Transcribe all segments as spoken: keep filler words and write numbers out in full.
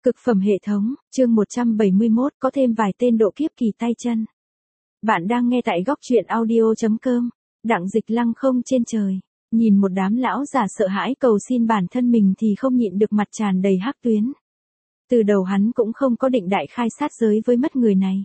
Cực phẩm hệ thống, chương một trăm bảy mươi mốt có thêm vài tên độ kiếp kỳ tay chân. Bạn đang nghe tại góc truyện audio.com, Đặng Dịch lăng không trên trời, nhìn một đám lão già sợ hãi cầu xin bản thân mình thì không nhịn được mặt tràn đầy hắc tuyến. Từ đầu hắn cũng không có định đại khai sát giới với mất người này.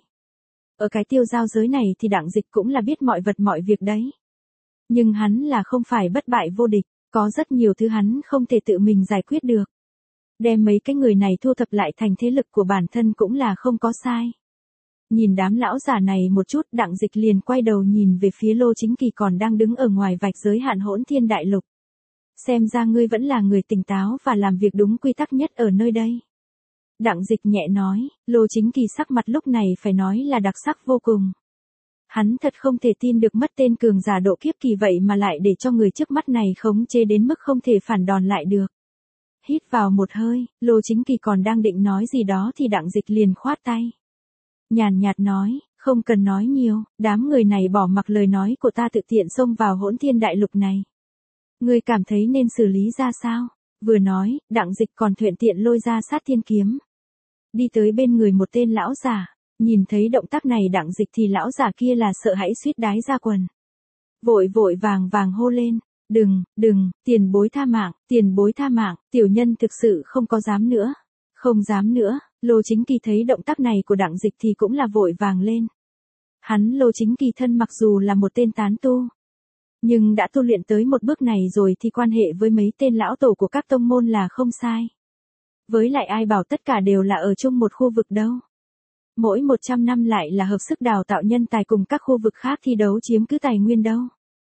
Ở cái tiêu giao giới này thì Đặng Dịch cũng là biết mọi vật mọi việc đấy. Nhưng hắn là không phải bất bại vô địch, có rất nhiều thứ hắn không thể tự mình giải quyết được. Đem mấy cái người này thu thập lại thành thế lực của bản thân cũng là không có sai. Nhìn đám lão già này một chút, Đặng Dịch liền quay đầu nhìn về phía Lô Chính Kỳ còn đang đứng ở ngoài vạch giới hạn hỗn thiên đại lục. Xem ra ngươi vẫn là người tỉnh táo và làm việc đúng quy tắc nhất ở nơi đây. Đặng Dịch nhẹ nói, Lô Chính Kỳ sắc mặt lúc này phải nói là đặc sắc vô cùng. Hắn thật không thể tin được mất tên cường giả độ kiếp kỳ vậy mà lại để cho người trước mắt này khống chế đến mức không thể phản đòn lại được. Hít vào một hơi, Lô Chính Kỳ còn đang định nói gì đó thì Đặng Dịch liền khoát tay. Nhàn nhạt nói, không cần nói nhiều, đám người này bỏ mặc lời nói của ta tự tiện xông vào hỗn thiên đại lục này. Ngươi cảm thấy nên xử lý ra sao? Vừa nói, Đặng Dịch còn thuận tiện lôi ra sát thiên kiếm. Đi tới bên người một tên lão giả, nhìn thấy động tác này Đặng Dịch thì lão giả kia là sợ hãi suýt đái ra quần. Vội vội vàng vàng hô lên. Đừng, đừng, tiền bối tha mạng, tiền bối tha mạng, tiểu nhân thực sự không có dám nữa. Không dám nữa, Lô Chính Kỳ thấy động tác này của Đặng Dịch thì cũng là vội vàng lên. Hắn Lô Chính Kỳ thân mặc dù là một tên tán tu, nhưng đã tu luyện tới một bước này rồi thì quan hệ với mấy tên lão tổ của các tông môn là không sai. Với lại ai bảo tất cả đều là ở chung một khu vực đâu. Mỗi một trăm năm lại là hợp sức đào tạo nhân tài cùng các khu vực khác thi đấu chiếm cứ tài nguyên đâu.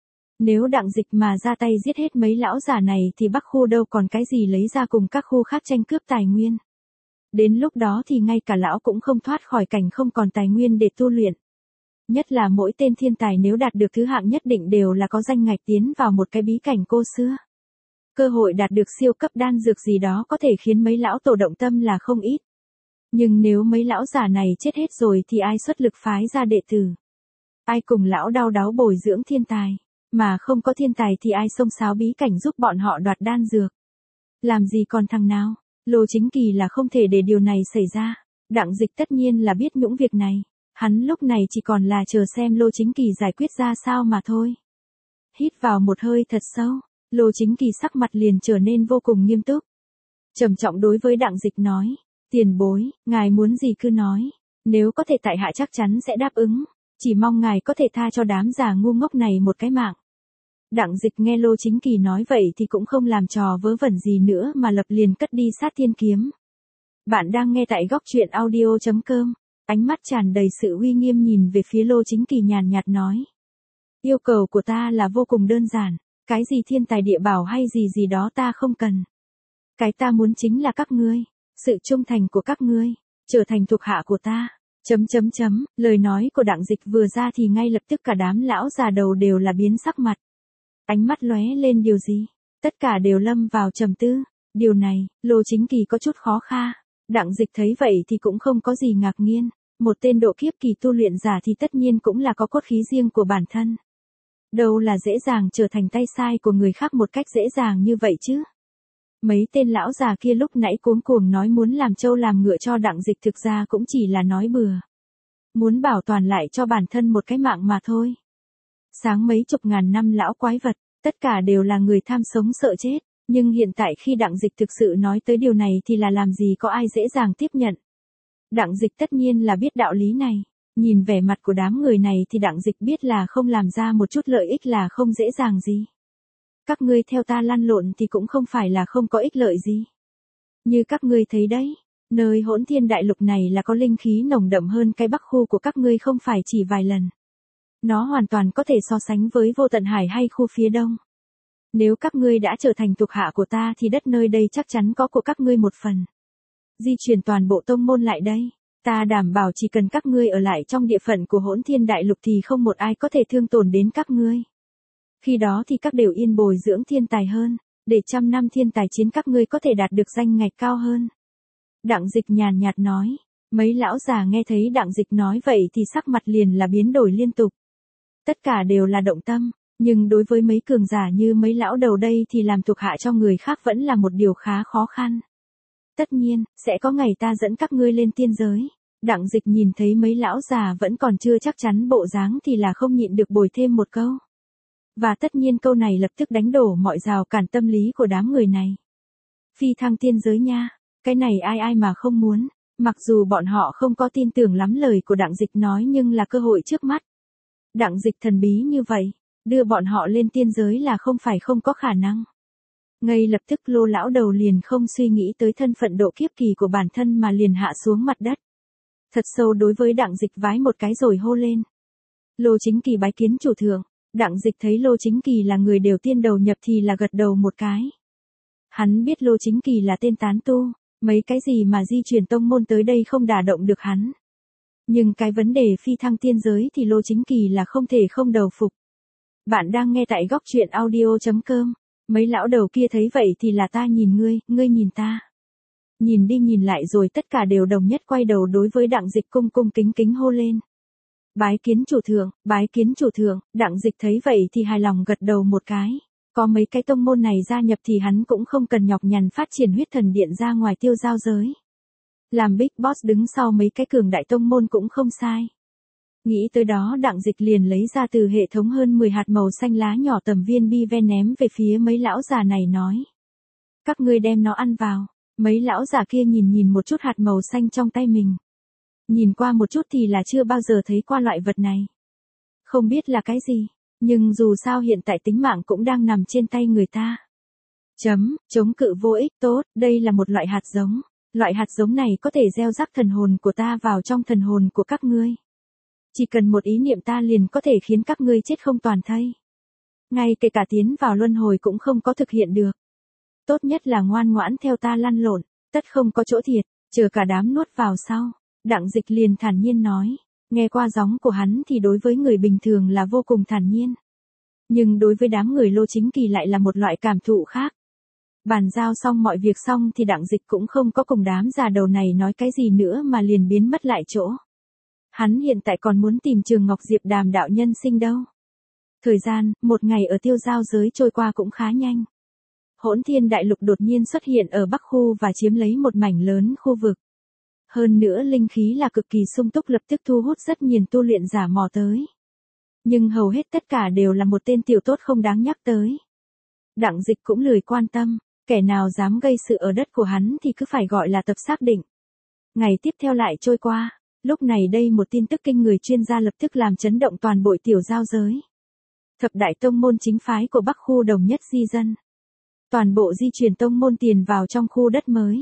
Nếu Đặng Dịch mà ra tay giết hết mấy lão già này thì Bắc khu đâu còn cái gì lấy ra cùng các khu khác tranh cướp tài nguyên. Đến lúc đó thì ngay cả lão cũng không thoát khỏi cảnh không còn tài nguyên để tu luyện. Nhất là mỗi tên thiên tài nếu đạt được thứ hạng nhất định đều là có danh ngạch tiến vào một cái bí cảnh cô xưa. Cơ hội đạt được siêu cấp đan dược gì đó có thể khiến mấy lão tổ động tâm là không ít. Nhưng nếu mấy lão già này chết hết rồi thì ai xuất lực phái ra đệ tử? Ai cùng lão đau đáu bồi dưỡng thiên tài? Mà không có thiên tài thì ai xông xáo bí cảnh giúp bọn họ đoạt đan dược? Làm gì còn thằng nào? Lô Chính Kỳ là không thể để điều này xảy ra. Đặng Dịch tất nhiên là biết những việc này. Hắn lúc này chỉ còn là chờ xem Lô Chính Kỳ giải quyết ra sao mà thôi. Hít vào một hơi thật sâu, Lô Chính Kỳ sắc mặt liền trở nên vô cùng nghiêm túc. Trầm trọng đối với Đặng Dịch nói, tiền bối, ngài muốn gì cứ nói. Nếu có thể tại hạ chắc chắn sẽ đáp ứng. Chỉ mong ngài có thể tha cho đám già ngu ngốc này một cái mạng. Đặng Dịch nghe Lô Chính Kỳ nói vậy thì cũng không làm trò vớ vẩn gì nữa mà lập liền cất đi sát thiên kiếm. Bạn đang nghe tại góc truyện audio.com, ánh mắt tràn đầy sự uy nghiêm nhìn về phía Lô Chính Kỳ nhàn nhạt nói. Yêu cầu của ta là vô cùng đơn giản, cái gì thiên tài địa bảo hay gì gì đó ta không cần. Cái ta muốn chính là các ngươi, sự trung thành của các ngươi, trở thành thuộc hạ của ta. Chấm chấm chấm, lời nói của Đặng Dịch vừa ra thì ngay lập tức cả đám lão già đầu đều là biến sắc mặt. Ánh mắt lóe lên điều gì? Tất cả đều lâm vào trầm tư. Điều này, Lô Chính Kỳ có chút khó kha. Đặng Dịch thấy vậy thì cũng không có gì ngạc nhiên. Một tên độ kiếp kỳ tu luyện giả thì tất nhiên cũng là có cốt khí riêng của bản thân. Đâu là dễ dàng trở thành tay sai của người khác một cách dễ dàng như vậy chứ? Mấy tên lão già kia lúc nãy cuống cuồng nói muốn làm trâu làm ngựa cho Đặng Dịch thực ra cũng chỉ là nói bừa. Muốn bảo toàn lại cho bản thân một cái mạng mà thôi. Sáng mấy chục ngàn năm lão quái vật, tất cả đều là người tham sống sợ chết. Nhưng hiện tại khi Đặng Dịch thực sự nói tới điều này thì là làm gì có ai dễ dàng tiếp nhận. Đặng Dịch tất nhiên là biết đạo lý này. Nhìn vẻ mặt của đám người này thì Đặng Dịch biết là không làm ra một chút lợi ích là không dễ dàng gì. Các ngươi theo ta lăn lộn thì cũng không phải là không có ích lợi gì. Như các ngươi thấy đấy, nơi hỗn thiên đại lục này là có linh khí nồng đậm hơn cái bắc khu của các ngươi không phải chỉ vài lần. Nó hoàn toàn có thể so sánh với vô tận hải hay khu phía đông. Nếu các ngươi đã trở thành thuộc hạ của ta thì đất nơi đây chắc chắn có của các ngươi một phần. Di chuyển toàn bộ tông môn lại đây, ta đảm bảo chỉ cần các ngươi ở lại trong địa phận của hỗn thiên đại lục thì không một ai có thể thương tổn đến các ngươi. Khi đó thì các đều yên bồi dưỡng thiên tài hơn, để trăm năm thiên tài chiến các ngươi có thể đạt được danh ngạch cao hơn. Đặng Dịch nhàn nhạt nói, mấy lão già nghe thấy Đặng Dịch nói vậy thì sắc mặt liền là biến đổi liên tục. Tất cả đều là động tâm, nhưng đối với mấy cường giả như mấy lão đầu đây thì làm thuộc hạ cho người khác vẫn là một điều khá khó khăn. Tất nhiên, sẽ có ngày ta dẫn các ngươi lên tiên giới. Đặng Dịch nhìn thấy mấy lão già vẫn còn chưa chắc chắn bộ dáng thì là không nhịn được bồi thêm một câu. Và tất nhiên câu này lập tức đánh đổ mọi rào cản tâm lý của đám người này. Phi thăng tiên giới nha, cái này ai ai mà không muốn, mặc dù bọn họ không có tin tưởng lắm lời của Đặng Dịch nói nhưng là cơ hội trước mắt. Đặng Dịch thần bí như vậy, đưa bọn họ lên tiên giới là không phải không có khả năng. Ngay lập tức Lô lão đầu liền không suy nghĩ tới thân phận độ kiếp kỳ của bản thân mà liền hạ xuống mặt đất. Thật sâu đối với Đặng Dịch vái một cái rồi hô lên. Lô Chính Kỳ bái kiến chủ thượng. Đặng Dịch thấy Lô Chính Kỳ là người đầu tiên đầu nhập thì là gật đầu một cái. Hắn biết Lô Chính Kỳ là tên tán tu, mấy cái gì mà di chuyển tông môn tới đây không đả động được hắn. Nhưng cái vấn đề phi thăng tiên giới thì Lô Chính Kỳ là không thể không đầu phục. Bạn đang nghe tại góc truyện audio chấm com. Mấy lão đầu kia thấy vậy thì là ta nhìn ngươi, ngươi nhìn ta. Nhìn đi nhìn lại rồi tất cả đều đồng nhất quay đầu đối với Đặng Dịch cung cung kính kính hô lên. Bái kiến chủ thượng, bái kiến chủ thượng. Đặng Dịch thấy vậy thì hài lòng gật đầu một cái. Có mấy cái tông môn này gia nhập thì hắn cũng không cần nhọc nhằn phát triển huyết thần điện ra ngoài tiêu giao giới. Làm Big Boss đứng sau mấy cái cường đại tông môn cũng không sai. Nghĩ tới đó Đặng Dịch liền lấy ra từ hệ thống hơn mười hạt màu xanh lá nhỏ tầm viên bi ven ném về phía mấy lão già này nói. Các ngươi đem nó ăn vào. Mấy lão già kia nhìn nhìn một chút hạt màu xanh trong tay mình. Nhìn qua một chút thì là chưa bao giờ thấy qua loại vật này. Không biết là cái gì, nhưng dù sao hiện tại tính mạng cũng đang nằm trên tay người ta. Chấm, chống cự vô ích tốt, đây là một loại hạt giống. Loại hạt giống này có thể gieo rắc thần hồn của ta vào trong thần hồn của các ngươi. Chỉ cần một ý niệm ta liền có thể khiến các ngươi chết không toàn thây. Ngay kể cả tiến vào luân hồi cũng không có thực hiện được. Tốt nhất là ngoan ngoãn theo ta lăn lộn, tất không có chỗ thiệt, chờ cả đám nuốt vào sau. Đặng Dịch liền thản nhiên nói, nghe qua giọng của hắn thì đối với người bình thường là vô cùng thản nhiên. Nhưng đối với đám người Lô Chính Kỳ lại là một loại cảm thụ khác. Bàn giao xong mọi việc xong thì Đặng Dịch cũng không có cùng đám già đầu này nói cái gì nữa mà liền biến mất lại chỗ. Hắn hiện tại còn muốn tìm Trường Ngọc Diệp Đàm đạo nhân sinh đâu. Thời gian, một ngày ở tiêu giao giới trôi qua cũng khá nhanh. Hỗn Thiên Đại Lục đột nhiên xuất hiện ở Bắc khu và chiếm lấy một mảnh lớn khu vực. Hơn nữa linh khí là cực kỳ sung túc lập tức thu hút rất nhiều tu luyện giả mò tới. Nhưng hầu hết tất cả đều là một tên tiểu tốt không đáng nhắc tới. Đặng Dịch cũng lười quan tâm, kẻ nào dám gây sự ở đất của hắn thì cứ phải gọi là tập xác định. Ngày tiếp theo lại trôi qua, lúc này đây một tin tức kinh người chuyên gia lập tức làm chấn động toàn bộ tiểu giao giới. Thập đại tông môn chính phái của Bắc khu đồng nhất di dân. Toàn bộ di chuyển tông môn tiền vào trong khu đất mới.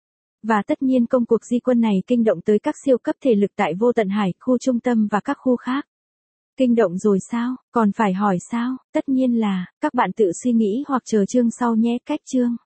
Và tất nhiên công cuộc di quân này kinh động tới các siêu cấp thể lực tại Vô Tận Hải, khu trung tâm và các khu khác. Kinh động rồi sao, còn phải hỏi sao, tất nhiên là, các bạn tự suy nghĩ hoặc chờ chương sau nhé. Cách chương.